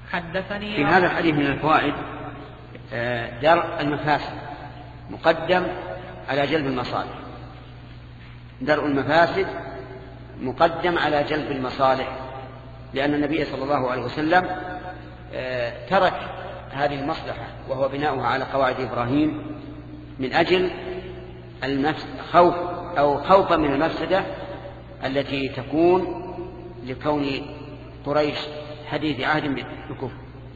حدثني في هذا الحديث من الفوائد درء المفاسد مقدم على جلب المصالح. درء المفاسد مقدم على جلب المصالح، لأن النبي صلى الله عليه وسلم ترك هذه المصلحة وهو بناؤها على قواعد إبراهيم من أجل خوفا من المفسدة التي تكون لكون قريش حديث عهد بالكفر.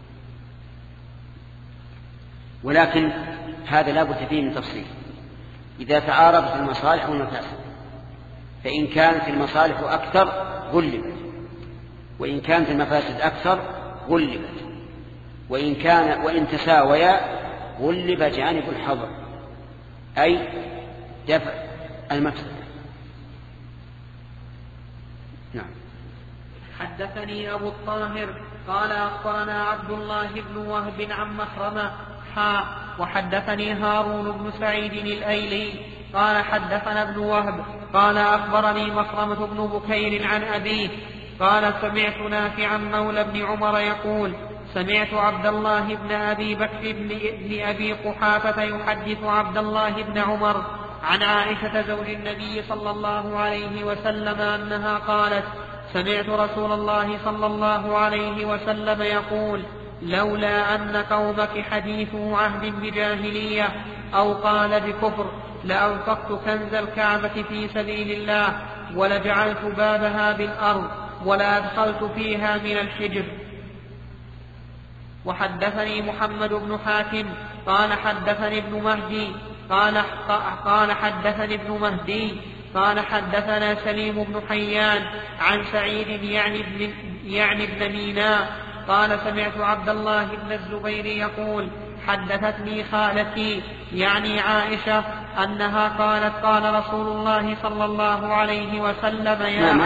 ولكن هذا لا بد فيه من تفصيل. إذا تعارضت المصالح والمفاسد، فإن كانت المصالح أكثر غلبت، وإن كانت المفاسد أكثر غلبت، وإن تساويا غلب جانب الحظر، أي دفع المفسدة. نعم. حدثني أبو الطاهر قال أخبرنا عبد الله بن وهب عن مخرمة وحدثني هارون بن سعيد الأيلي قال حدثنا ابن وهب قال أخبرني مخرمة بن بكير عن أبيه قال سمعت نافعا مولى بن عمر يقول سمعت عبد الله بن أبي بكر بن أبي قحافة يحدث عبد الله بن عمر عن عائشة زوج النبي صلى الله عليه وسلم أنها قالت سمعت رسول الله صلى الله عليه وسلم يقول لولا أن قومك حديثوا عهد بجاهلية أو قال بكفر لأنفقت كنز الكعبة في سبيل الله ولجعلت بابها بالأرض ولأدخلت فيها من الحجر. وحدثني محمد بن حاتم قال حدثني ابن مهدي قال حدثنا سليم بن حيان عن سعيد يعني ابن ميناء قال سمعت عبد الله بن الزبير يقول حدثتني خالتي يعني عائشة أنها قالت قال رسول الله صلى الله عليه وسلم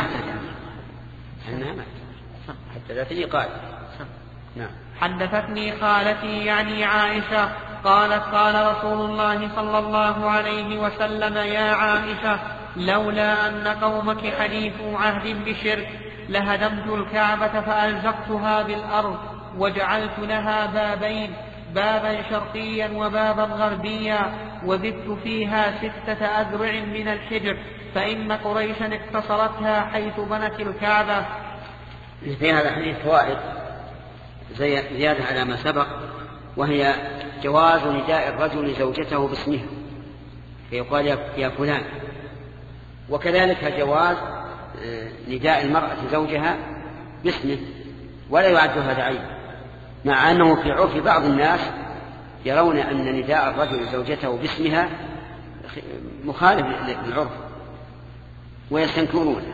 حدثتني خالتي يعني عائشة قالت قال رسول الله صلى الله عليه وسلم يا عائشة لولا أن قومك حديثوا عهد بشرك لهدمت الكعبة فألزقتها بالأرض وجعلت لها بابين بابا شرقيا وبابا غربيا وزدت فيها 6 أذرع من الحجر فإن قريشا اقتصرتها حيث بنت الكعبة. في هذا الحديث فوائد زيادة على ما سبق، وهي جواز نداء الرجل زوجته باسمها فيقال يا فلان، وكذلك جواز نداء المرأة زوجها باسمه ولا يعد هذا عيب، مع أنه في عرف بعض الناس يرون أن نداء الرجل زوجته باسمها مخالف للعرف ويستنكرونه،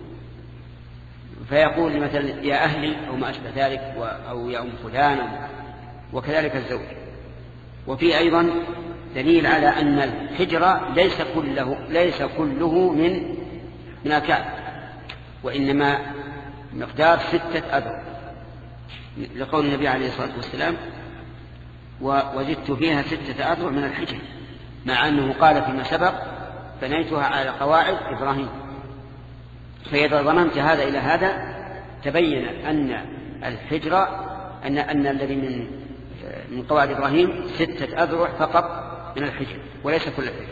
فيقول مثلا يا أهلي أو ما أشبه ذلك أو يا أم فلان، وكذلك الزوج. وفي أيضا دليل على أن الحجر ليس كله من الكعب، وإنما مقدار 6 أذرع، لقول النبي عليه الصلاة والسلام وزدت فيها 6 أذرع من الحجر، مع أنه قال فيما سبق بنيتها على قواعد إبراهيم. فإذا ضمنت هذا إلى هذا تبين أن الحجر أن الذي من قواعد إبراهيم 6 أذرع فقط من الحجر وليس كل الحجر.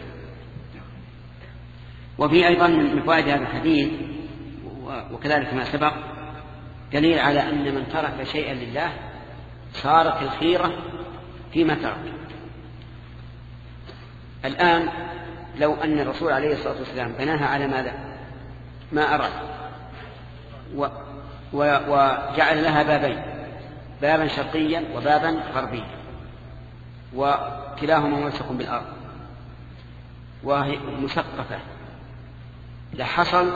وفي أيضا من فوائد هذا الحديث وكذلك ما سبق دليل على أن من ترك شيئا لله صارت الخيرة فيما ترك. الآن لو أن الرسول عليه الصلاة والسلام بناها على ماذا؟ ما أراد وجعل لها بابين، بابا شرقيا وبابا غربيا، وكلاهما ملصق بالأرض وهي مسقفة، لحصل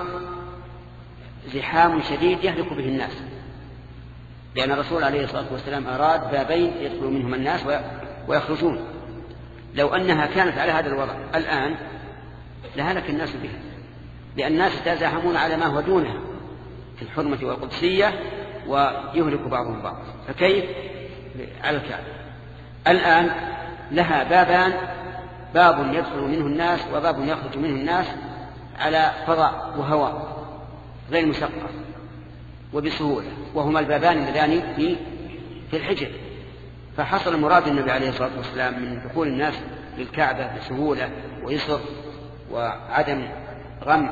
زحام شديد يهلك به الناس، لأن الرسول عليه الصلاة والسلام أراد بابين يدخل منهم الناس ويخرجون. لو أنها كانت على هذا الوضع الآن لهلك الناس بها، لأن الناس يتزاحمون على ما هو دونها في الحرمة والقدسية ويهلك بعضهم بعض، فكيف على الكعبة؟ الآن لها بابان، باب يدخل منه الناس وباب يخرج منه الناس على فضاء وهواء غير مسقف وبسهولة، وهما البابان اللذان في الحجر. فحصل مراد النبي عليه الصلاة والسلام من دخول الناس للكعبة بسهولة ويسر وعدم غم،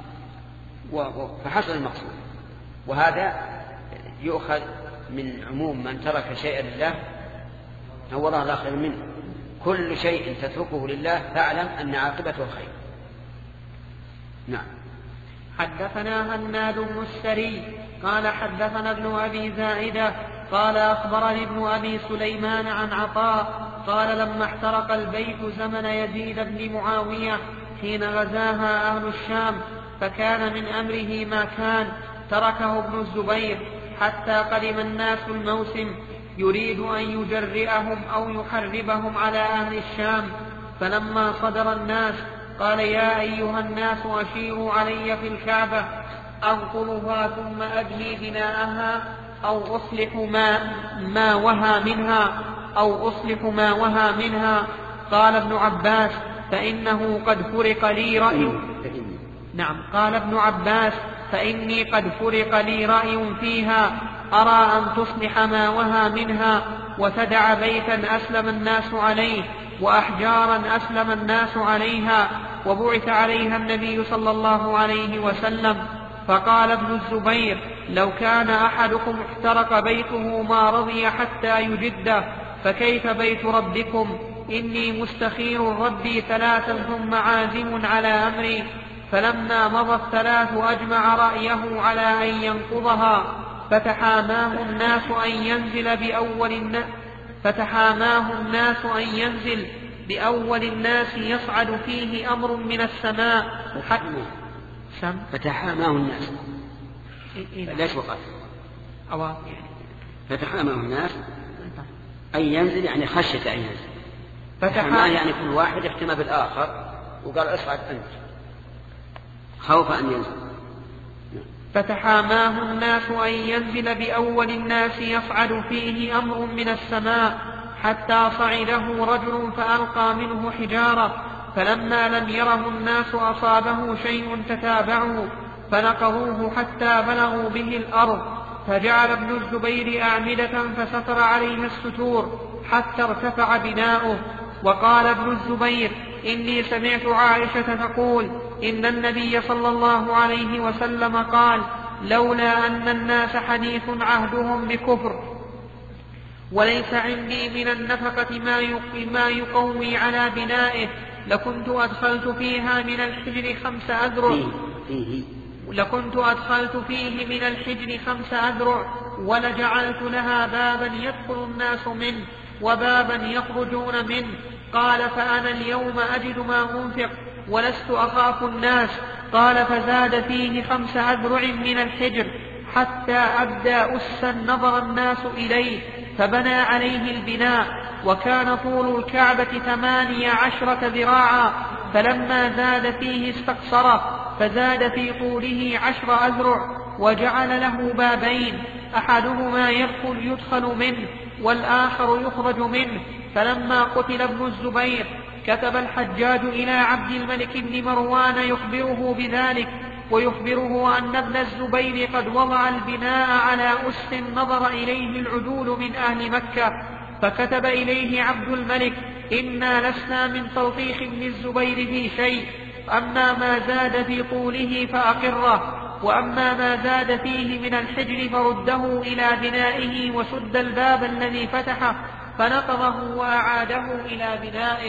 فحصل المقصود. وهذا يؤخذ من عموم من ترك شيئا لله نور الله خير منه. كل شيء تتركه لله فاعلم أن عاقبته الخير. نعم. حدثنا هناد بن السري قال حدثنا ابن أبي زائدة قال أخبرني ابن أبي سليمان عن عطاء قال لما احترق البيت زمن يزيد بن معاوية حين غزاها أهل الشام فكان من أمره ما كان تركه ابن الزبير حتى قدم الناس الموسم يريد أن يجرئهم أو يحربهم على أهل الشام. فلما صدر الناس قال يا أيها الناس أشيروا علي في الكعبة أنقلها ثم أبني بناءها أو أصلح ما وهى منها. قال ابن عباس فإنه قد فرق لي رأي. نعم. قال ابن عباس فإني قد فرق لي رأي فيها أرى أن تصلح ما وهى منها وتدع بيتا أسلم الناس عليه وأحجارا أسلم الناس عليها وبعث عليها النبي صلى الله عليه وسلم. فقال ابن الزبير لو كان أحدكم احترق بيته ما رضي حتى يجده فكيف بيت ربكم؟ إني مستخير ربي ثلاثا ثم عازم على أمري. فلما مضى الثلاث أجمع رأيه على أن ينقضها فتحاماه الناس أن ينزل بأول الناس يصعد فيه أمر من السماء. فتحاماه الناس ليش وقت فتحاماه الناس أن ينزل يعني خشية أن ينزل. فتحاماه يعني كل واحد احتمى بالآخر وقال اصعد أنت خوف أن ينزل. فتحاماه الناس أن ينزل بأول الناس يصعد فيه أمر من السماء حتى صعده رجل فألقى منه حجارة فلما لم يره الناس أصابه شيء تتابعوا فنقضوه حتى بلغوا به الأرض. فجعل ابن الزبير أعمدة فستر عليها الستور حتى ارتفع بناؤه. وقال ابن الزبير إني سمعت عائشة تقول إن النبي صلى الله عليه وسلم قال لولا أن الناس حديث عهدهم بكفر وليس عندي من النفقة ما يقوي على بنائه لكنت أدخلت فيها من الحجر 5 أذرع ولجعلت لها بابا يدخل الناس منه وبابا يخرجون منه. قال فأنا اليوم أجد ما أنفق ولست أخاف الناس. قال فزاد فيه 5 أذرع من الحجر حتى أبدى أسا نظر الناس إليه فبنى عليه البناء وكان طول الكعبة 18 ذراعا. فلما زاد فيه استقصره فزاد في طوله 10 أذرع وجعل له بابين أحدهما يدخل منه والآخر يخرج منه. فلما قتل ابن الزبير كتب الحجاج إلى عبد الملك بن مروان يخبره بذلك ويخبره أن ابن الزبير قد وضع البناء على أس نظر إليه العدول من أهل مكة. فكتب إليه عبد الملك إنا لسنا من تلطيخ ابن الزبير في شيء أما ما زاد في طوله فأقره وأما ما زاد فيه من الحجر فرده إلى بنائه وسد الباب الذي فتحه فنقضه وأعاده إلى بنائه.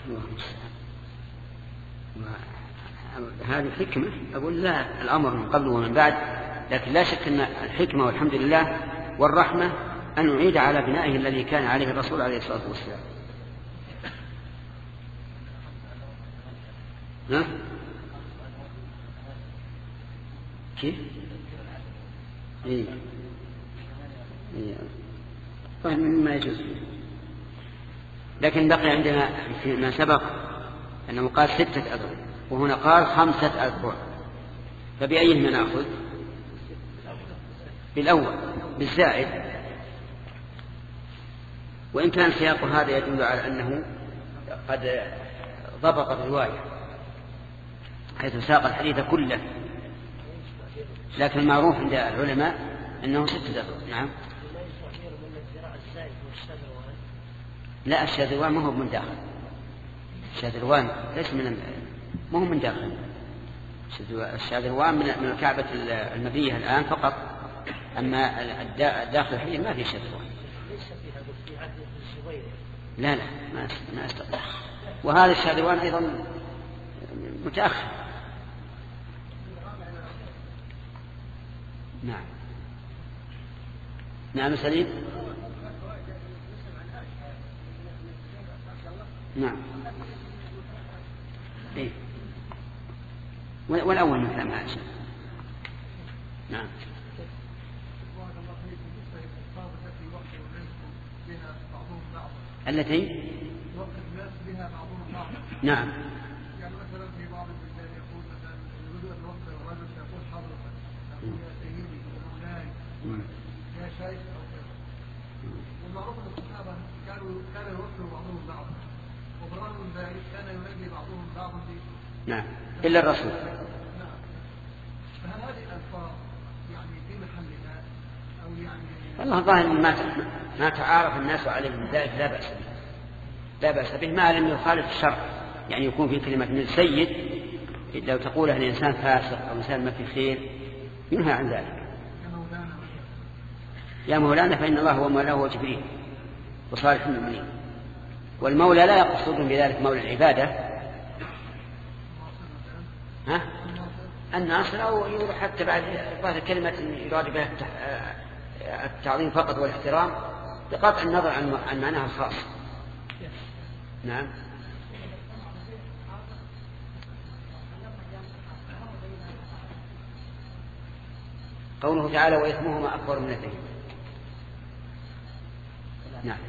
هذه الحكمة أقول لا الأمر من قبل ومن بعد، لكن لا شك أن الحكمة والحمد لله والرحمة أن نعيد على بنائه الذي كان عليه الرسول عليه الصلاة والسلام. كيف؟ طيب مما يجوز. لكن بقي عندنا فيما سبق أنه قال 6 أذرع وهنا قال 5 أذرع، فبأيهما نأخذ؟ بالأول بالزائد، وإن كان سياق هذا يدل على أنه قد ضبط الرواية حيث ساق الحديث كله، لكن المعروف عند العلماء أنه 6 أذرع. نعم. لا، الشاذروان ما هو من داخل. الشاذروان ليس ما هو من داخل. الشاذروان من الكعبة المبنية الآن فقط، أما داخل الحجر ما في شاذروان. ليس في عهد الزبير. لا ما استطيع. وهذا الشاذروان أيضا متأخر. نعم سليم. نعم. إيه؟ والأول مثل ما عائشة. نعم. التي نعم. يعني مثلا في بعض البلدان يقول مثلا يريد ان يوقف الرجل فيقول حضرتك يقول يا سيدي مولاي يا شيخ او كذا. والمعروف ان الصحابه كان يوقف بعضهم بعضا، وبرغم من ذلك كان ينجي بعضهم بعضا. نعم الا الرسول. نعم. فهل هذه الالفاظ يعني في محلها او يعني والله ظاهر ما تعارف الناس عليه من ذلك لا بأس به ما لم يخالف الشرع. يعني يكون في كلمة من السيد لو تقول أن الإنسان فاسق أو إنسان ما في خير ينهى عن ذلك. يا مولانا فإن الله هو مولاه وجبريل وصالح المؤمنين. والمولى لا يقصد بذلك مولى العبادة الناصر، أو يقول حتى بعد كلمة يراد بها التعظيم فقط والاحترام بقطع النظر عن معناها الخاص. نعم. قوله تعالى وإثمهما أكبر من اثنين. نعم.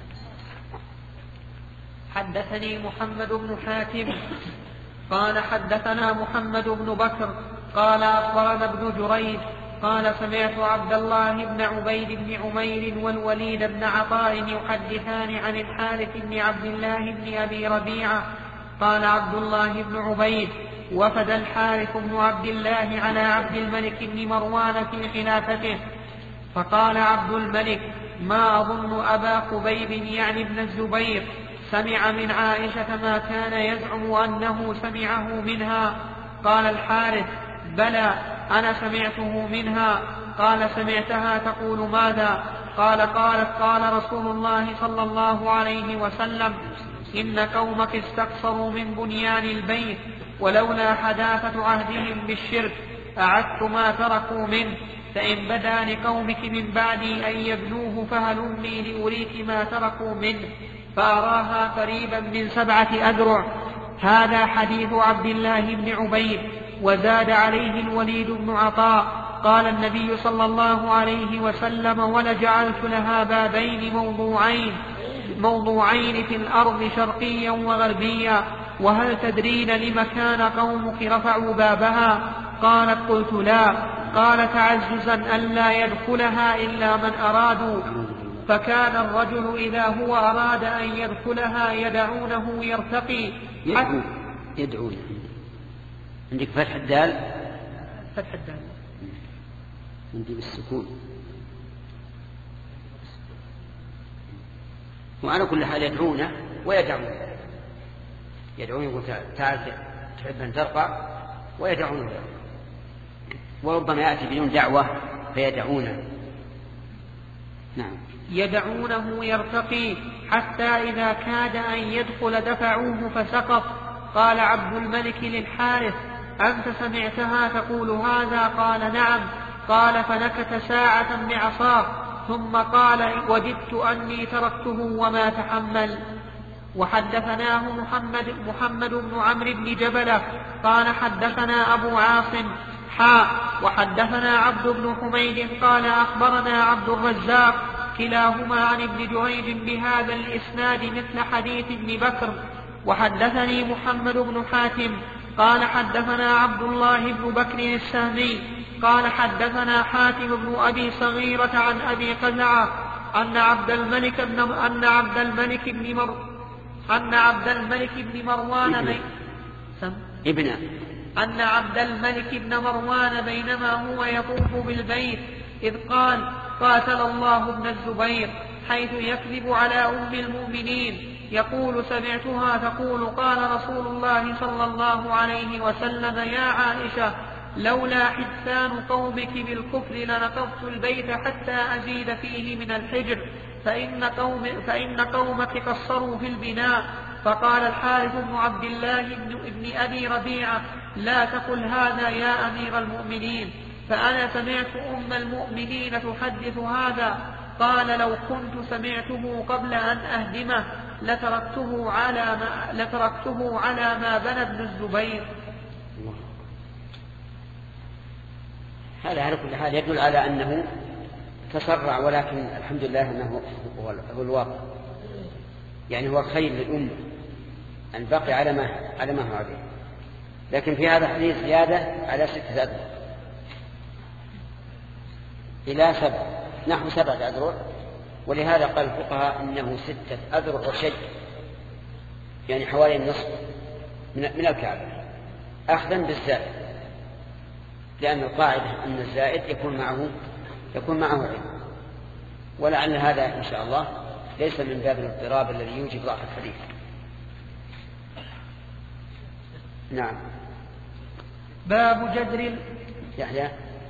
حدثني محمد بن حاتم قال حدثنا محمد بن بكر قال أخبرنا ابن جريج قال سمعت عبد الله بن عبيد بن عمير والوليد بن عطاء يحدثان عن الحارث بن عبد الله بن أبي ربيعة قال عبد الله بن عبيد وفد الحارث بن عبد الله على عبد الملك بن مروان في خلافته، فقال عبد الملك ما أظن أبا خبيب يعني ابن الزبير سمع من عائشة ما كان يزعم أنه سمعه منها. قال الحارث بلى أنا سمعته منها. قال سمعتها تقول ماذا؟ قال رسول الله صلى الله عليه وسلم إن قومك استقصروا من بنيان البيت ولولا حداثة عهدهم بالشرك أعدت ما تركوا منه، فإن بدا لقومك من بعدي أن يبنوه فهلمي لأريك ما تركوا منه، فأراها قريبا من 7 أذرع. هذا حديث عبد الله بن عبيد. وزاد عليه الوليد بن عطاء قال النبي صلى الله عليه وسلم ولجعلت لها بابين موضوعين في الأرض شرقيا وغربيا، وهل تدرين لم كان قومك رفعوا بابها؟ قالت قلت لا. قال تعززا ألا يدخلها إلا من أرادوا، فكان الرجل إذا هو أراد أن يدخلها يدعونه يرتقي يدعون. عندك فتح الدال؟ فتح الدال عندي بالسكون. وعلى كل حال يدعونه ويدعونه. يقول تعال تحب أن ترقى ويدعونه، وربما يأتي بدون دعوة فيدعونه. نعم. يدعونه يرتقي حتى إذا كاد أن يدخل دفعوه فسقط. قال عبد الملك للحارث أنت سمعتها تقول هذا؟ قال نعم. قال فنكت ساعة بعصاه ثم قال وددت أني تركته وما تحمل. وحدثناه محمد بن عمرو بن جبلة قال حدثنا أبو عاصم وحدثنا عبد بن حميد قال أخبرنا عبد الرزاق كلاهما عن ابن جريج بهذا الإسناد مثل حديث ابن بكر. وحدثني محمد بن حاتم قال حدثنا عبد الله بن بكر السهمي قال حدثنا حاتم بن أبي صغيرة عن أبي قزعة أن عبد الملك بن مروان بينما هو يطوف بالبيت إذ قال قاتل الله ابن الزبير، حيث يكذب على أم المؤمنين يقول سمعتها تقول قال رسول الله صلى الله عليه وسلم يا عائشة لولا حدثان قومك بالكفر لنقضت البيت حتى أزيد فيه من الحجر فإن قومك قصروا في البناء. فقال الحارث بن عبد الله بن أبي ربيعة لا تقل هذا يا أمير المؤمنين، فأنا سمعت أم المؤمنين تحدث هذا. قال لو كنت سمعته قبل أن أهدمه لتركته على ما بنى ابن الزبير. هذا على كل حال يدل على أنه تسرع، ولكن الحمد لله أنه هو الواقع، يعني هو خير للأمة أن بقي على ما هو عليه. لكن في هذا الحديث زيادة على 6 أذرع إلى 7 نحو 7 أذرع، ولهذا قال الفقهاء إنه 6 أذرع وشيء، يعني حوالي النصف من الكعبة، أخذا بالزائد، لأن القاعدة أن الزائد يكون معه علم. ولعل هذا إن شاء الله ليس من باب الاضطراب الذي يوجب ضعف الحديث. نعم. باب جدر يحيى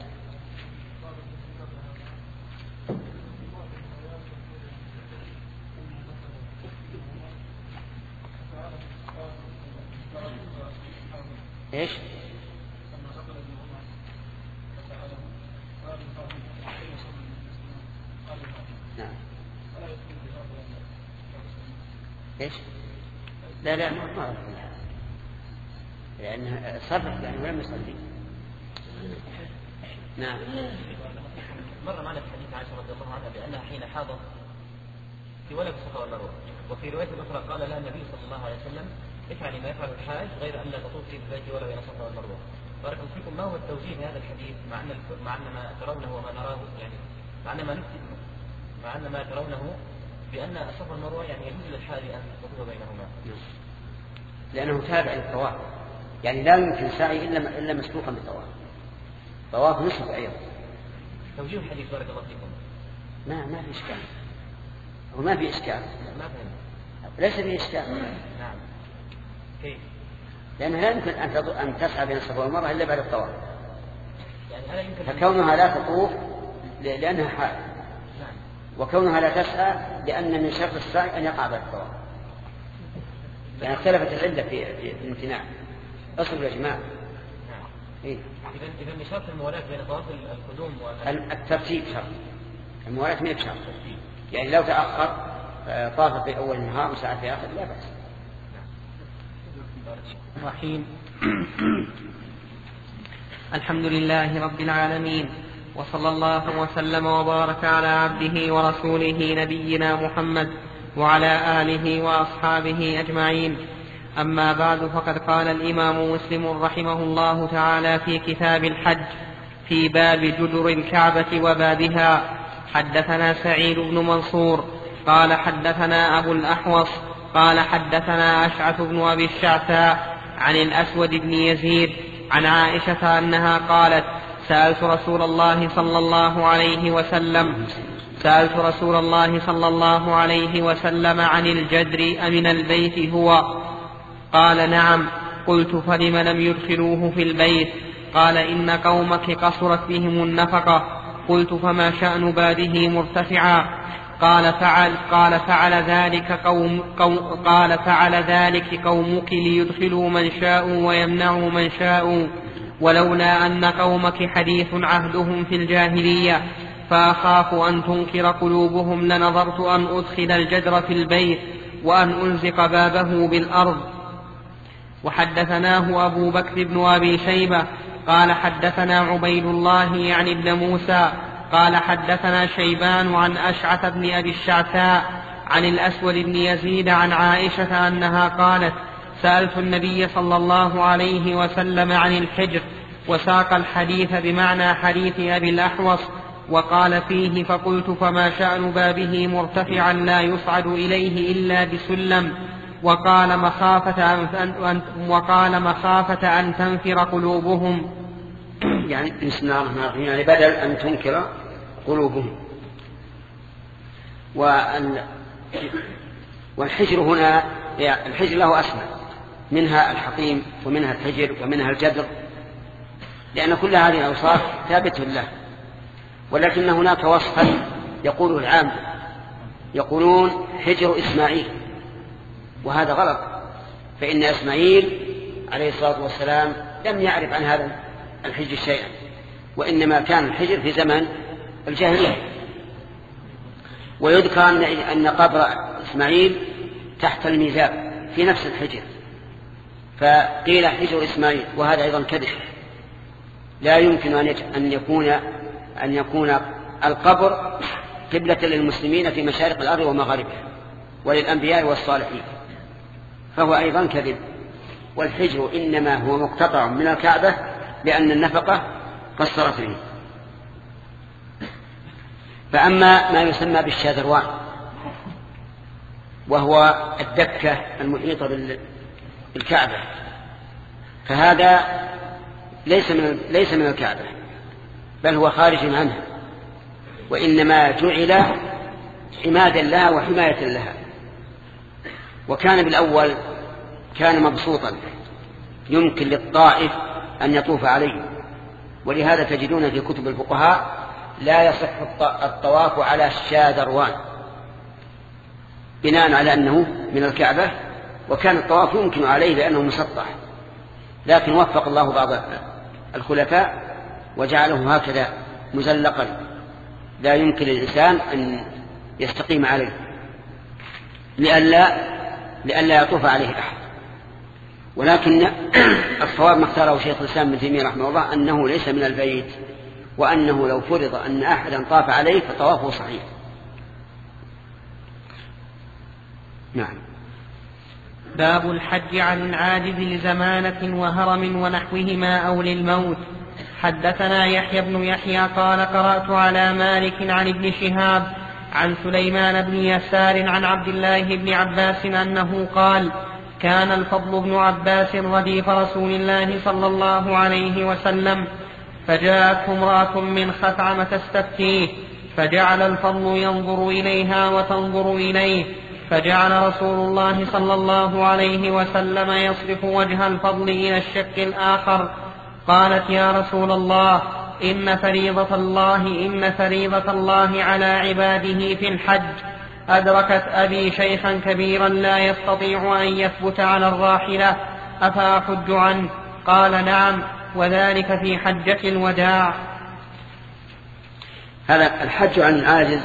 ايش؟ نعم. ايش؟ لا ما أعرف، لأنه صرف لأنه لم يصلي. نعم. مر معنا في حديث عائشة رضي الله عنها بأنها حين حاضت في ولد الصفا والمروة، وفي رواية أخرى قال لها النبي صلى الله عليه وسلم افعلي ما يفعل الحاج غير أن لا تطوفي بالبيت ولا بين الصفا والمروة. بارك الله فيكم، ما هو التوجيه لهذا الحديث مع أن ما ترونه وما نراه، يعني مع أن ما ترونه بأن الصفا والمروة يعني يجوز للحاج أن تطوف بينهما؟ لأنه تابع للطواف، يعني لا يمكن سعي إلا مسبوقا بالطواف، طواف نصف أيضا. توجيه الحديث بارك الله فيكم ما في إشكال، هو ما في إشكال، ما فهم. ليس في إشكال. نعم. كيف؟ لأنه لا يمكن أن تسعى بين الصفا والمروة إلا بعد الطواف، يعني هذا يمكن فكونها لا تطوف لأنها حائض، نعم. وكونها لا تسعى لأن من شرط السعي أن يقع بعد الطواف، يعني اختلفت العلة في الامتناع. أصل يا جماعة. نعم. إيه؟ إذا من شرط الموالاة بين طواف القدوم الترتيب شرط، الموالاة ما بشرط. يعني لو تأخر طاف في أول النهار وسعى في آخر لا بأس. رحيم. الحمد لله رب العالمين، وصلى الله وسلم وبارك على عبده ورسوله نبينا محمد وعلى آله وأصحابه أجمعين. أما بعد، فقد قال الإمام مسلم رحمه الله تعالى في كتاب الحج في باب جدر الكعبة وبابها: حدثنا سعيد بن منصور قال حدثنا أبو الأحوص قال حدثنا أشعث بن أبي الشعثاء عن الأسود بن يزيد عن عائشة أنها قالت: سألت رسول الله صلى الله عليه وسلم عن الجدر أمن البيت هو؟ قال: نعم. قلت: فلم لم يدخلوه في البيت؟ قال: إن قومك قصرت بهم النفقة. قلت: فما شأن بابه مرتفعا؟ قال: فعل ذلك قومك ليدخلوا من شاءوا ويمنعوا من شاءوا، ولولا أن قومك حديث عهدهم في الجاهلية فأخاف أن تنكر قلوبهم لنظرت أن أدخل الجدر في البيت وأن ألزق بابه بالأرض. وحدثناه أبو بكر بن أبي شيبة قال حدثنا عبيد الله يعني ابن موسى قال حدثنا شيبان عن أشعث بن أبي الشعثاء عن الأسود بن يزيد عن عائشة أنها قالت: سألت النبي صلى الله عليه وسلم عن الحجر، وساق الحديث بمعنى حديث أبي الأحوص وقال فيه: فقلت: فما شأن بابه مرتفعا لا يصعد إليه إلا بسلم؟ وقال: مخافة أن تنفر قلوبهم. يعني بسم الله الرحمن الرحيم، يعني بدل أن تنكر قلوبهم، والحجر هنا الحجر له أسماء، منها الحطيم ومنها الحجر ومنها الجدر، لأن كل هذه الأوصاف ثابتة له. ولكن هناك وصفا يقوله العام، يقولون حجر إسماعيل، وهذا غلط، فإن إسماعيل عليه الصلاة والسلام لم يعرف عن هذا الحجر شيئا، وإنما كان الحجر في زمن الجاهلية. ويذكر أن قبر إسماعيل تحت الميزاب في نفس الحجر، فقيل حجر إسماعيل، وهذا أيضا كذب. لا يمكن أن يكون القبر قبلة للمسلمين في مشارق الأرض ومغاربها وللأنبياء والصالحين، فهو أيضا كذب. والحجر إنما هو مقتطع من الكعبة لأن النفقة قصرت فيه. فأما ما يسمى بالشاذروان، وهو الدكة المحيطة بالكعبة، فهذا ليس من الكعبة، بل هو خارج عنها، وإنما جعل حمادا لها وحماية لها. وكان بالأول كان مبسوطا يمكن للطائف أن يطوف عليه، ولهذا تجدون في كتب الفقهاء لا يصح الطواف على الشاذروان بناء على أنه من الكعبة، وكان الطواف يمكن عليه لأنه مسطح. لكن وفق الله بعض الخلفاء وجعله هكذا مزلقا لا يمكن للإنسان أن يستقيم عليه لئلا يطوف عليه أحد. ولكن الصواب ما اختاره شيخ الإسلام ابن تيمية رحمه الله أنه ليس من البيت، وأنه لو فرض أن أحدا طاف عليه فطوافه صحيح. نعم. باب الحج عن العاجز لزمانة وهرم ونحوهما أو للموت. حدثنا يحيى بن يحيى قال قرأت على مالك عن ابن شهاب عن سليمان بن يسار عن عبد الله بن عباس أنه قال: كان الفضل بن عباس رديف رسول الله صلى الله عليه وسلم، فجاءته امرأة من خثعم تستفتيه، فجعل الفضل ينظر إليها وتنظر إليه، فجعل رسول الله صلى الله عليه وسلم يصرف وجه الفضل إلى الشق الآخر. قالت: يا رسول الله، إن فريضة الله على عباده في الحج. أدركت أبي شيخا كبيرا لا يستطيع أن يثبت على الراحلة، أفأحج عنه؟ قال: نعم، وذلك في حجة الوداع. هذا الحج عن العاجز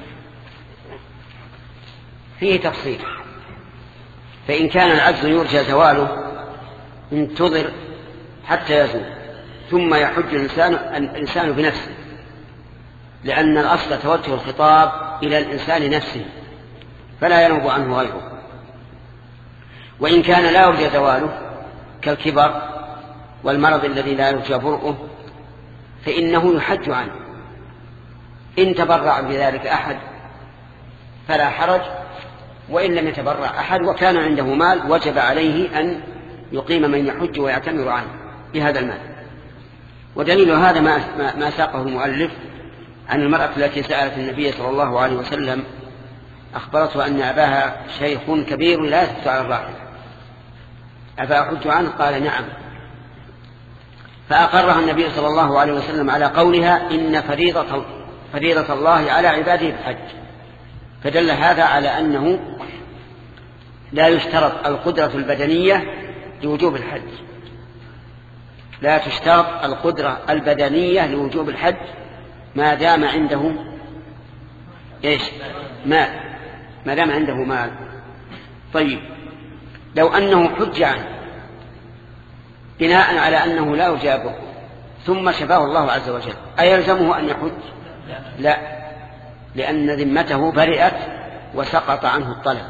فيه تفصيل، فإن كان العجز يرجى زواله انتظر حتى يزول ثم يحج الإنسان بنفسه، لأن الأصل توجه الخطاب إلى الإنسان نفسه فلا ينوب عنه غيره. وإن كان لا يرجى زواله كالكبر والمرض الذي لا يرجى برؤه فإنه يحج عنه. إن تبرع بذلك أحد فلا حرج، وإن لم يتبرع أحد وكان عنده مال وجب عليه أن يقيم من يحج ويعتمر عنه بهذا المال. ودليل هذا ما ساقه المؤلف عن المرأة التي سألت النبي صلى الله عليه وسلم، أخبرته أن أباها شيخ كبير لا يثبت على الراحلة، أفأحج عنه؟ قال: نعم. فأقرها النبي صلى الله عليه وسلم على قولها: إن فريضة الله على عباده بالحج. فدل هذا على أنه لا يشترط القدرة البدنية لوجوب الحج، لا تشترط القدرة البدنية لوجوب الحج ما دام عنده مال، ما دام عنده مال. طيب، لو أنه حج عنه بناء على أنه لا يجابه ثم شفاه الله عز وجل، أيلزمه أن يحج؟ لا، لأن ذمته برئت وسقط عنه الطلب.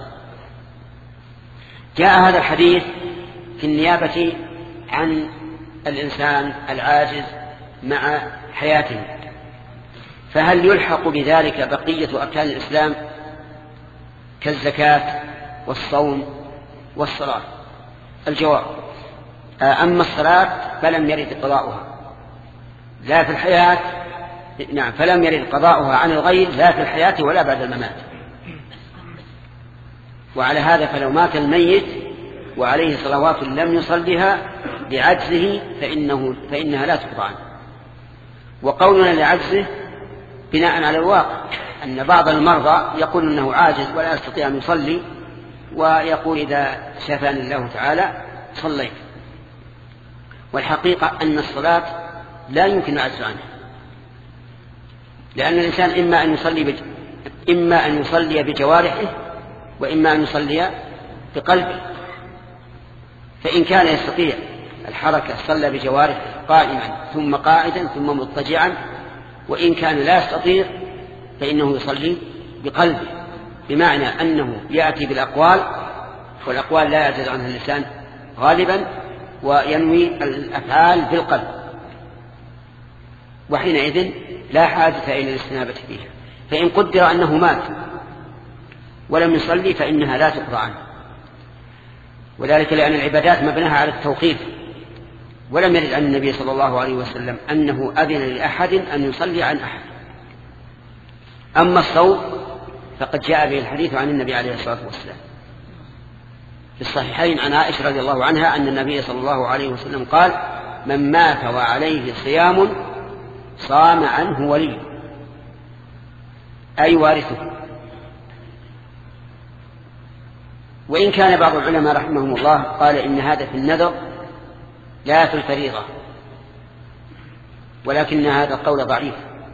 جاء هذا الحديث في النيابة عن الإنسان العاجز مع حياته، فهل يلحق بذلك بقية أركان الإسلام كالزكاة والصوم والصلاة؟ الجواب: أما الصلاة فلم يرد قضاؤها لا في الحياة، نعم، فلم يرد قضاؤها عن الغير لا في الحياة ولا بعد الممات. وعلى هذا فلو مات الميت وعليه صلوات لم يصلها لعجزه فإنها لا تقضى عنه. وقولنا لعجزه بناء على الواقع أن بعض المرضى يقول أنه عاجز ولا يستطيع أن يصلي، ويقول إذا شفاني الله تعالى صليت. والحقيقة أن الصلاة لا يمكن العجز عنها، لأن الإنسان إما أن يصلي بجوارحه وإما أن يصلي بقلبه. فإن كان يستطيع الحركة صلى بجوارحه قائما ثم قاعدا ثم مضطجعا، وإن كان لا يستطيع فإنه يصلي بقلبه، بمعنى أنه يأتي بالأقوال، والأقوال لا يعجز عنها اللسان غالبا، وينوي الأفعال بالقلب، وحينئذ لا حاجة إلى الاستنابة فيها. فإن قدر أنه مات ولم يصلي فإنها لا تقضى عنه، وذلك لأن العبادات مبناها على التوقيف، ولم يرد عن النبي صلى الله عليه وسلم أنه أذن لأحد أن يصلي عن أحد. أما الصوم فقد جاء به الحديث عن النبي عليه الصلاة والسلام في الصحيحين عن عائشة رضي الله عنها أن النبي صلى الله عليه وسلم قال: من مات وعليه صيام صام عنه ولي، أي وارثه. وإن كان بعض العلماء رحمهم الله قال إن هذا في النذر لا في الفريضة، ولكن هذا القول ضعيف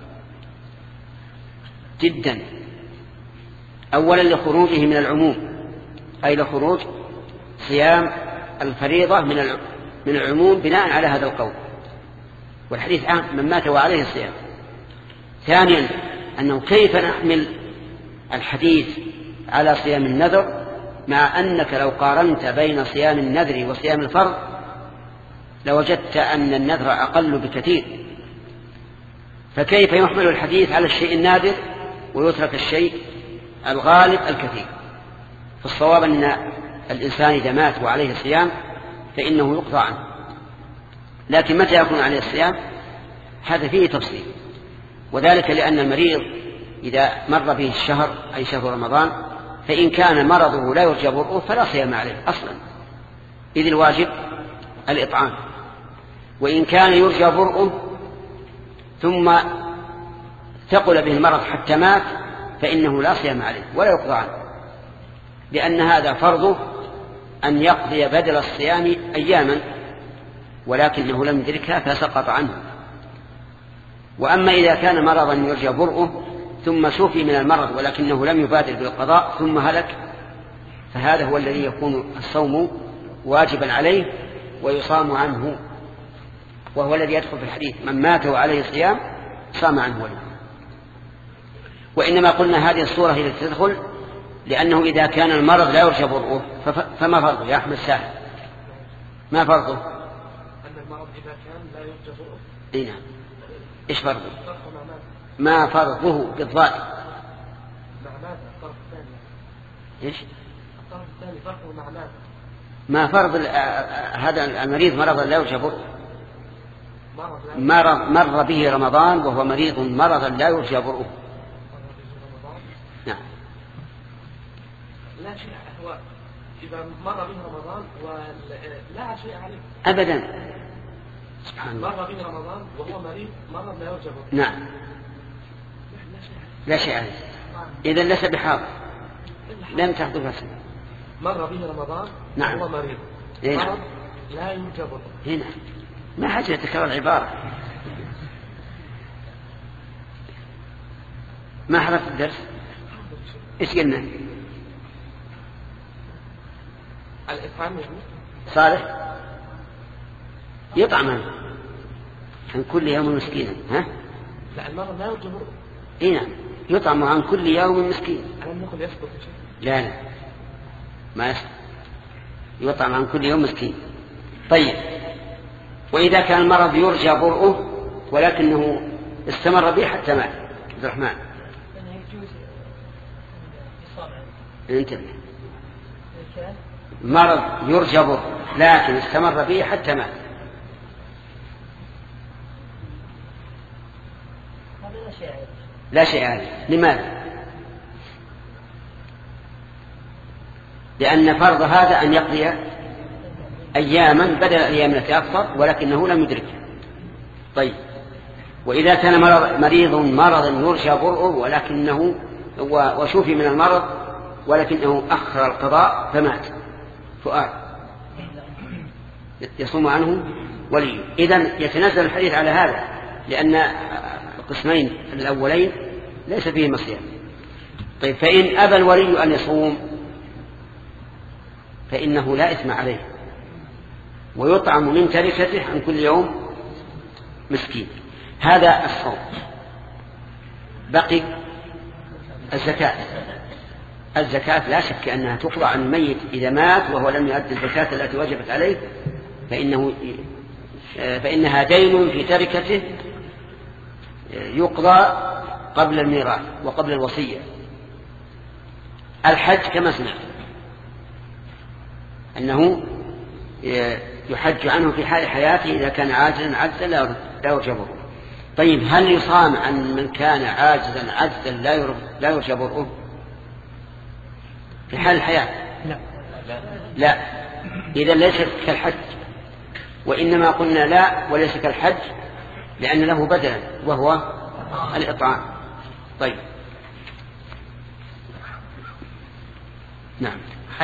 جدا، أولا لخروجه من العموم، أي لخروج صيام الفريضة من العموم بناء على هذا القول، والحديث عام من مات وعليه الصيام. ثانيا أنه كيف نحمل الحديث على صيام النذر مع أنك لو قارنت بين صيام النذر وصيام الفرض لوجدت أن النذر أقل بكثير، فكيف يحمل الحديث على الشيء النادر ويترك الشيء الغالب الكثير؟ فالصواب أن الإنسان إذا مات وعليه صيام فإنه يقضى عنه، لكن متى يكون عليه الصيام هذا فيه تفصيل، وذلك لأن المريض إذا مر به الشهر أي شهر رمضان فإن كان مرضه لا يرجى برؤه فلا صيام عليه أصلا، إذ الواجب الإطعام. وإن كان يرجى برؤه ثم ثقل به المرض حتى مات فإنه لا صيام عليه ولا يقضى عنه، لأن هذا فرضه أن يقضي بدل الصيام أياما ولكنه لم يدركها فسقط عنه. وأما إذا كان مرضا يرجى برؤه ثم شفي من المرض ولكنه لم يبادر بالقضاء ثم هلك، فهذا هو الذي يكون الصوم واجبا عليه ويصام عنه، وهو الذي يدخل في الحديث من مات وعليه صيام صام عنه وليه. وإنما قلنا هذه الصورة هي التي تدخل لأنه إذا كان المرض لا يرجى برؤه فما فرضه يا أحمد ساهل؟ ما فرضه؟ أن المرض إذا كان لا يرجى برؤه. إيه نعم. إيش فرضه؟ ما فرضه بالضاد؟ مع ماذا؟ الطرف الثاني. إيش؟ الطرف الثاني فرضه مع ماذا؟ ما فرض هذا المريض مرضا لا يرجى برؤه، مر به رمضان وهو مريض مرضا لا يرجى برؤه. نعم. لا شيء، هو إذا مر به رمضان ولا شيء عليه أبدا. سبحان الله. مر به رمضان وهو مريض مرض لا يرجى برؤه. نعم. لا شيء عليه. إذا ليس بحاضر لم تحضر سنة. مر به رمضان نعم. وهو مريض نعم. مرض لا يرجى برؤه. هنا ما حاجة تكرار العبارة. ما حضرت الدرس؟ إيش قلنا؟ الإطعام صالح يطعم عن كل يوم مسكينا. ها؟ لا المرض لا يرجى برؤه. إيه نعم يطعم عن كل يوم مسكين. ألم نقل يسقط شيء؟ لا ما يسقط، يطعم عن كل يوم مسكين. طيب وإذا كان المرض يرجى برؤه ولكنه استمر به حتى مات؟ عبد الرحمن انتبه، مرض يرجى برؤه لكن استمر به حتى مات، لا شيء عليه. لماذا؟ لأن فرض هذا أن يقضي أياما بدل الأيام التي أفطر ولكنه لم يدركها. طيب، وإذا كان مريض مرضا يرجى برؤه ولكنه وشوفي من المرض ولكنه أخر القضاء فمات، سؤال يصوم عنه ولي. إذن يتنزل الحديث على هذا، لأن القسمين الأولين ليس فيه مصير. طيب، فإن أبى الولي أن يصوم فإنه لا إثم عليه، ويطعم من تركته عن كل يوم مسكين. هذا الصوم. بقي الزكاة لا شك أنها تقضى عن الميت إذا مات وهو لم يؤدي الزكاة التي وجبت عليه، فإنها دين في تركته يقضى قبل الميراث وقبل الوصية. الحج كما سمعت أنه يحج عنه في حال حياته إذا كان عاجزا لا يرجى برؤه. طيب، هل يصام عن من كان عاجزا لا يرجى برؤه في حال الحياة؟ لا. إذا ليست كالحج، وإنما قلنا لا وليس كالحج لأن له بدلا وهو الإطعام. طيب، نعم.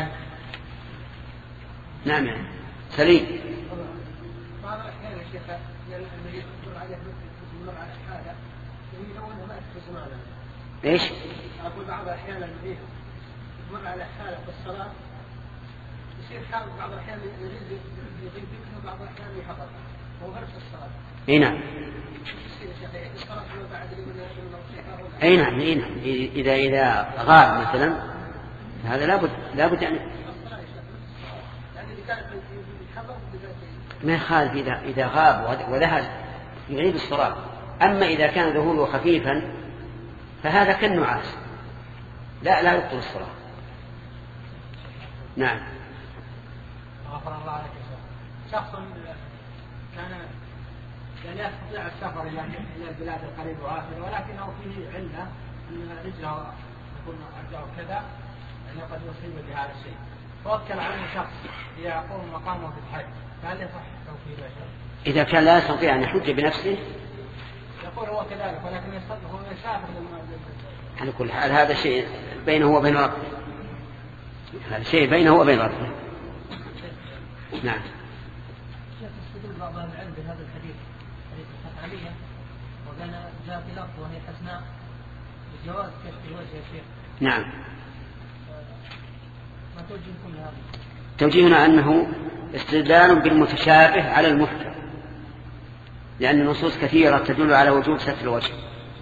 نعم يعني. سليم. بعض الأحيان يا شيخ المريض يمر عليه يمر على حالة ويقول ما أدرك زمانه. إيش؟ أقول بعض الأحيان المريض يمر على حالة في الصلاة يصير حال بعض الأحيان المريض يغيب ذكره بعض الأحيان يحضر وهو غير في الصلاة. إيه نعم. أي نعم. إذا غاب مثلا هذا لابد أن ما يخالف إذا غاب وذهب يعيد الصلاة. أما إذا كان ذهوله خفيفا فهذا كالنعاس لا يبطل الصلاة. نعم. غفر الله عليك. شخص كان لا يستطيع السفر إلى البلاد القريبة وآخره، ولكنه فيه علة أن رجله يكون أرجعه كذا أنه قد يصيب بهذا الشيء، توكل عنه شخص ليقوم مقامه في الحج، فهل يصح توكيله؟ إذا كان لا يستطيع أن يحج بنفسه يقول هو كذلك، ولكن هو يسافر على كل حال هذا شيء بينه وبين ربه. هذا شيء بينه وبين ربه. نعم. يستدل بعض أهل العلم بهذا الحديث الخطابية وقال جاء في لفظ وهي حسناء الجواز كشف الوجه يا شيخ. نعم. ما توجهكم لهذا؟ توجيهنا أنه استدلال بالمتشابه على المحكم، لأن النصوص كثيرة تدل على وجوب ستر الوجه،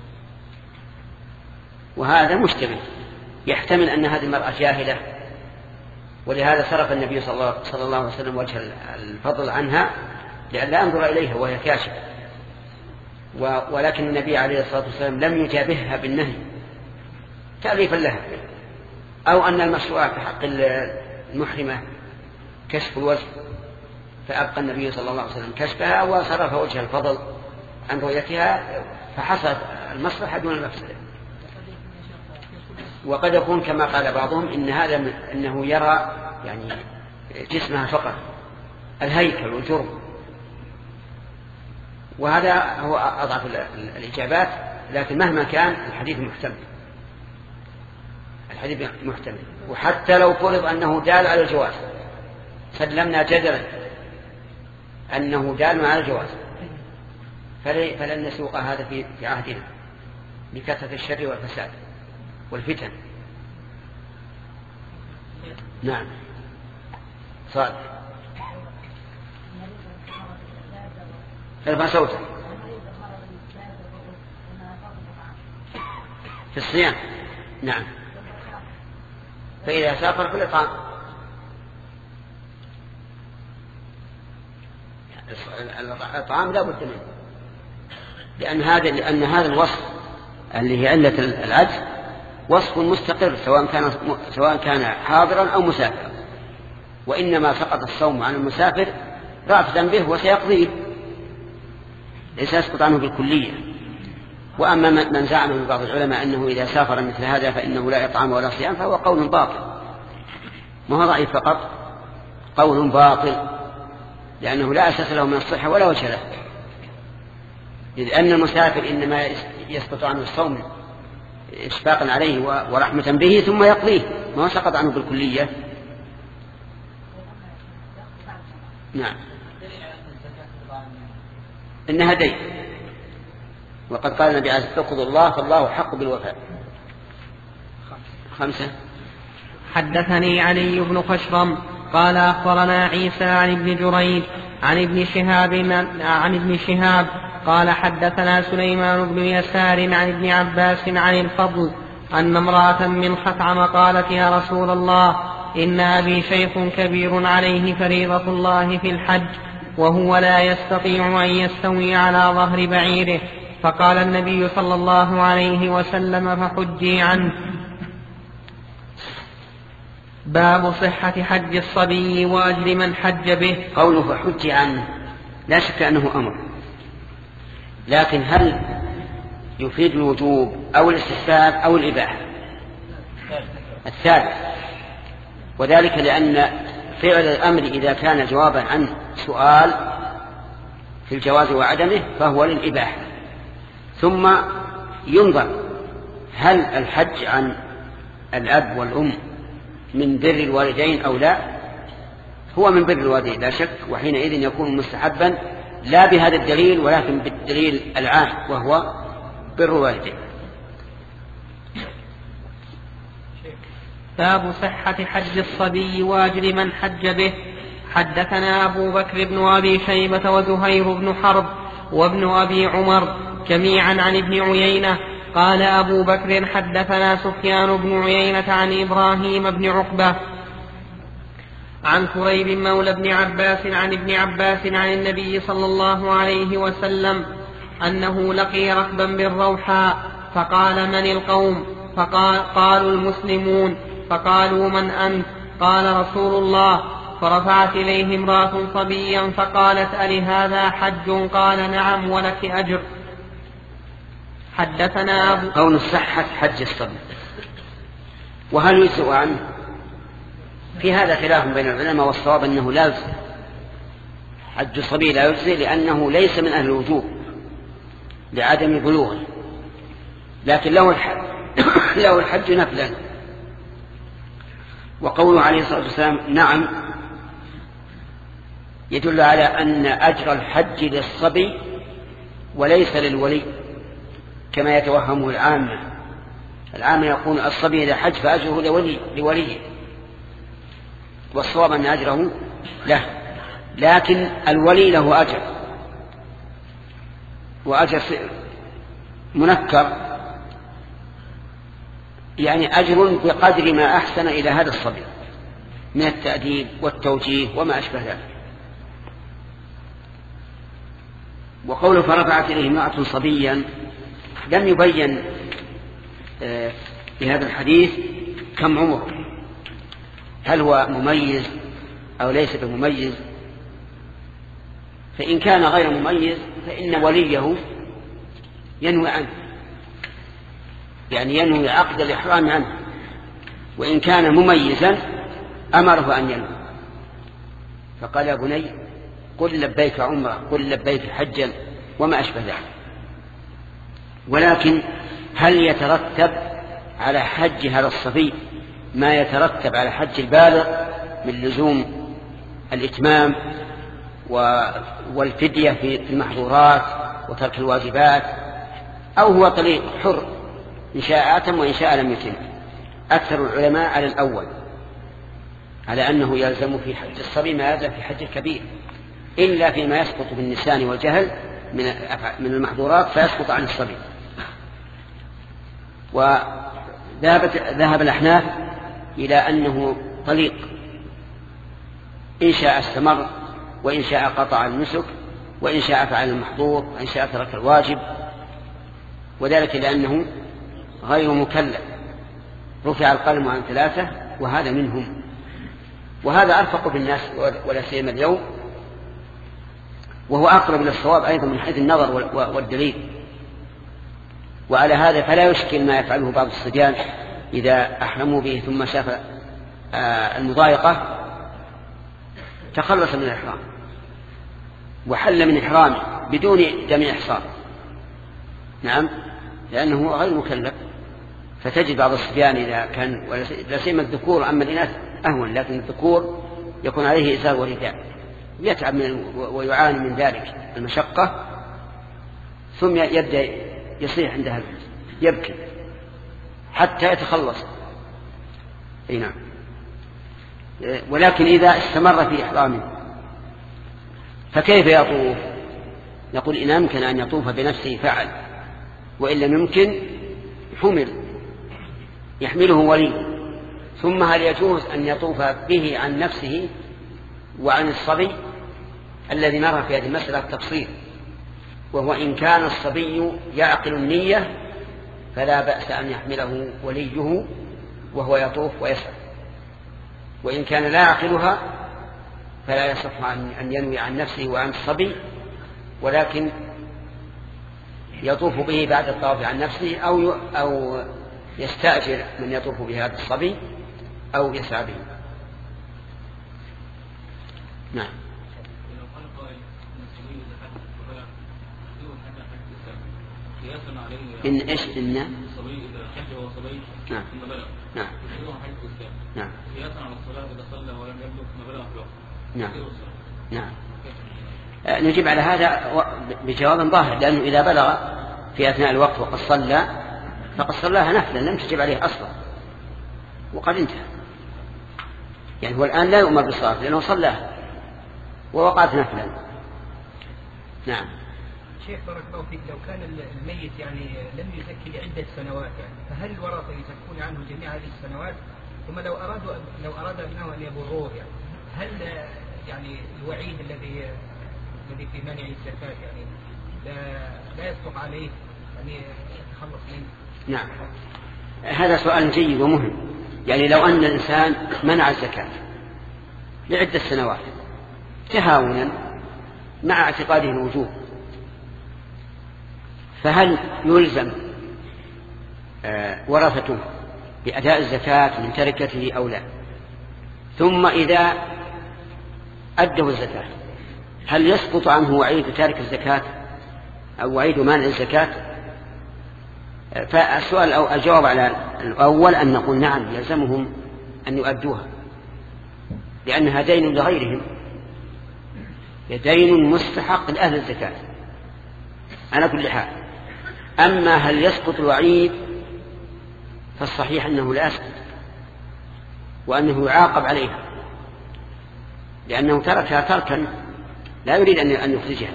وهذا مشتبه. يحتمل أن هذه المرأة جاهلة ولهذا صرف النبي صلى الله عليه وسلم وجه الفضل عنها لئلا أنظر إليها وهي كاشفة، ولكن النبي عليه الصلاة والسلام لم يجابهها بالنهي تأليفا لها، أو أن المشروع في حق المحرمة كشف الوجه، فأبقى النبي صلى الله عليه وسلم كشفها وصرف وجه الفضل عن رؤيتها، فحصلت المصلحة دون المفسدة. وقد يكون كما قال بعضهم إنه يرى يعني جسمها فقط، الهيكل والجرم، وهذا هو أضعف الإجابات. لكن مهما كان الحديث محتمل، وحتى لو فرض أنه دال على الجواز سلمنا جدلا أنه دال على الجواز، فلن نسوق هذا في عهدنا لكثرة الشر والفساد والفتن. نعم. صالح. ارفع صوتك. في الصيام. نعم. فإذا سافر في الإطعام. الإطعام لا بد منه، لأن هذا الوصف اللي هي علة العجز وصف مستقر سواء كان حاضرا أو مسافرا، وإنما سقط الصوم عن المسافر رافدا به وسيقضيه، ليس يسقط عنه بالكلية. وأما من زعم من بعض العلماء أنه إذا سافر مثل هذا فإنه لا إطعام ولا صيام فهو قول باطل، ما هو ضعيف فقط، قول باطل، لأنه لا أساس له من الصحة ولا وجه له، إذ أن المسافر إنما يسقط عنه الصوم إشفاقا عليه ورحمة به ثم يقضيه، ما سقط عنه بالكلية. نعم، إنها دين، وقد قال النبي عليه الصلاة والسلام: الله فالله حق بالوفاء. 5. حدثني علي بن خشرم قال أخبرنا عيسى عن ابن جريج عن ابن شهاب قال حدثنا سليمان بن يسار عن ابن عباس عن الفضل أن امرأة من خثعم قالت: يا رسول الله، إن أبي شيخ كبير عليه فريضة الله في الحج، وهو لا يستطيع أن يستوي على ظهر بعيره، فقال النبي صلى الله عليه وسلم: فحجي عنه. باب صحة حج الصبي وأجر من حج به. قوله فحجي عنه لا شك أنه أمر، لكن هل يفيد الوجوب أو الاستحباب أو الإباحة؟ الثالث، وذلك لأن فعل الأمر إذا كان جوابا عن سؤال في الجواز وعدمه فهو للإباحة، ثم ينظر هل الحج عن الأب والأم من بر الوالدين أو لا. هو من بر الوالدين لا شك، وحينئذ يكون مستحبا لا بهذا الدليل ولكن بالدليل العام وهو بر الوالدين. باب صحة حج الصبي واجر من حج به. حدثنا أبو بكر بن أبي شيبة وزهير بن حرب وابن أبي عمر جميعا عن ابن عيينة. قال أبو بكر حدثنا سفيان بن عيينة عن إبراهيم بن عقبة عن كريب مولى بن عباس عن ابن عباس عن النبي صلى الله عليه وسلم أنه لقي ركبا بالروحاء فقال: من القوم؟ قالوا: المسلمون. فقالوا: من أنت؟ قال: رسول الله. فرفعت إليه امرأة صبيا فقالت: ألهذا حج؟ قال: نعم ولك أجر. حدثنا أبو قول صحة حج الصبي، وهل يجزئ عنه؟ في هذا خلاف بين العلماء، والصواب أنه لا يجزئ. حج الصبي لا يجزئ لأنه ليس من أهل الوجوب لعدم بلوغه، لكن له الحج نفلا. وقوله عليه الصلاة والسلام نعم يدل على أن أجر الحج للصبي وليس للولي كما يتوهمه العامة يقول الصبي إذا حج فأجره لوليه، والصواب أن أجره له، لكن الولي له أجر، وأجر منكر، يعني أجر بقدر ما أحسن إلى هذا الصبي من التأديب والتوجيه وما أشبه ذلك. وقوله فرفعت إليه امرأة صبيا لم يبين في هذا الحديث كم عمره، هل هو مميز أو ليس بمميز. فإن كان غير مميز فإن وليه ينوي عنه، يعني ينوي عقد الإحرام عنه، وإن كان مميزا أمره أن ينوي، فقال: يا بني قل لبيك عمرة، قل لبيك حجا وما أشبه ذلك. ولكن هل يترتب على حج هذا الصبي ما يترتب على حج البالغ من لزوم الإتمام والفدية في المحظورات وترك الواجبات، أو هو طريق حر إن شاء أتم وإن شاء لم يتم؟ أكثر العلماء على الأول، على أنه يلزم في حج الصبي ما يلزم في حج الكبير، إلا فيما يسقط بالنسيان والجهل من المحظورات فيسقط عن الصبي. وذهب الأحناف إلى أنه طليق، إن شاء استمر وإن شاء قطع النسك وإن شاء فعل المحظور وإن شاء ترك الواجب، وذلك لأنه غير مكلف، رفع القلم عن 3 وهذا منهم، وهذا أرفق بالناس ولا سيما اليوم، وهو أقرب للصواب أيضا من حيث النظر والدليل. وعلى هذا فلا يشكل ما يفعله بعض الصبيان إذا أحرموا به ثم شاف المضايقة تخلص من الإحرام وحل من إحرامه بدون جميع إحصار. نعم، لأنه غير مكلف. فتجد بعض الصبيان إذا كان لا سيما الذكور، أما الإناث أهون، لكن الذكور يكون عليه إزار ورداء يتعب ويعاني من ذلك المشقة، ثم يبدأ يصيح عندها يبكي حتى يتخلص. نعم. ولكن إذا استمر في إحرامه فكيف يطوف؟ نقول إن أمكن أن يطوف بنفسه فعل، وإن لم يمكن يحمله ولي. ثم هل يجوز أن يطوف به عن نفسه وعن الصبي؟ الذي نرى في هذه المسألة التفصيل، وهو إن كان الصبي يعقل النية فلا بأس أن يحمله وليه وهو يطوف ويسعى، وإن كان لا يعقلها فلا يصح أن ينوي عن نفسه وعن الصبي، ولكن يطوف به بعد الطواف عن نفسه أو يستأجر من يطوف بهذا الصبي أو يسعى به. نعم. إن إيش إن الصبي إذا حج وهو صبي ثم بلغ نعم نعم قياسا على الصلاة إذا صلى ولم يبلغ ثم بلغ في الوقت. نعم. نجيب على هذا بجواب ظاهر، لأنه إذا بلغ في أثناء الوقت وقد صلى فقد صلاها نفلا لم تجب عليه أصلا وقد انتهى. يعني هو الآن لا يؤمر بالصلاة لأنه صلاها ووقعت نفلا. نعم. شيخ بارك الله فيك، لو كان الميت يعني لم يزكي لعدة سنوات، يعني فهل الورثة يزكون عنه جميع هذه السنوات؟ ثم لو أراد أبنائه أن يبروه، يعني هل يعني الوعيد الذي في منع الزكاة يعني لا يصدق عليه يعني يتخلص منه؟ نعم، هذا سؤال جيد ومهم. يعني لو أن الإنسان منع الزكاة لعدة سنوات تهاونا مع اعتقاده الوجوب، فهل يلزم ورثته بأداء الزكاة من تركته أو لا؟ ثم إذا أدوا الزكاة هل يسقط عنه وعيد تارك الزكاة أو وعيد مانع الزكاة؟ فالسؤال أو الجواب على الأول أن نقول نعم يلزمهم أن يؤدوها، لأنها دين لغيرهم، دين مستحق لأهل الزكاة على كل حال. أما هل يسقط الوعيد فالصحيح أنه لا يسقط، وأنه يعاقب عليها، لأنه تركها تركا لا يريد أن يخرجها.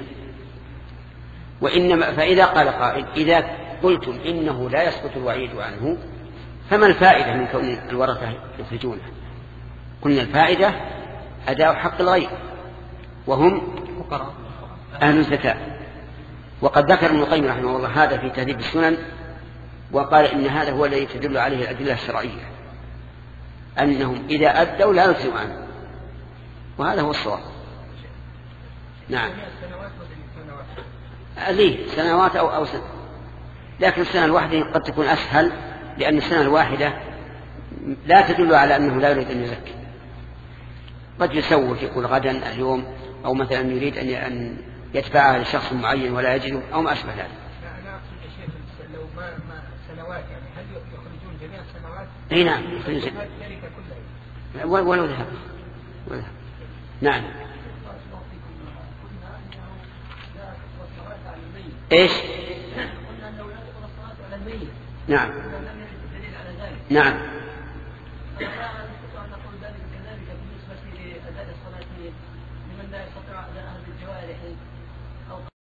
وإنما فإذا قال قائل إذا قلتم إنه لا يسقط الوعيد عنه فما الفائدة من كون الورثة يخرجونه؟ قلنا الفائدة أداء حق الغير وهم أهل الزكاة. وقد ذكر ابن القيم رحمه الله هذا في تهذيب السنن، وقال إن هذا هو الذي تدل عليه الأدلة الشرعية، أنهم إذا أدوا لا يجزئوا عنه، وهذا هو الصواب. نعم، ليه سنوات أو سنة، لكن السنة الواحدة قد تكون أسهل، لأن السنة الواحدة لا تدل على أنه لا يريد أن يزكي. قد يسوف يقول غدا اليوم، أو مثلا يريد أن يتبعها لشخص معين ولا يجده أو ما أشبه ذلك. أنا أقصد يا شيخ لو ما سنوات، يعني هل يخرجون جميع السنوات؟ أي نعم يخرجون ولو ذهب. نعم. إيش؟ قلنا أنه لا تقرأ الصلاة على الميت. نعم. لم يرد الدليل على ذلك. نعم. فلا نستطيع أن نقول ذلك كذلك بالنسبة لأداء الصلاة لمن لا يستطيع أداءها بالجوارح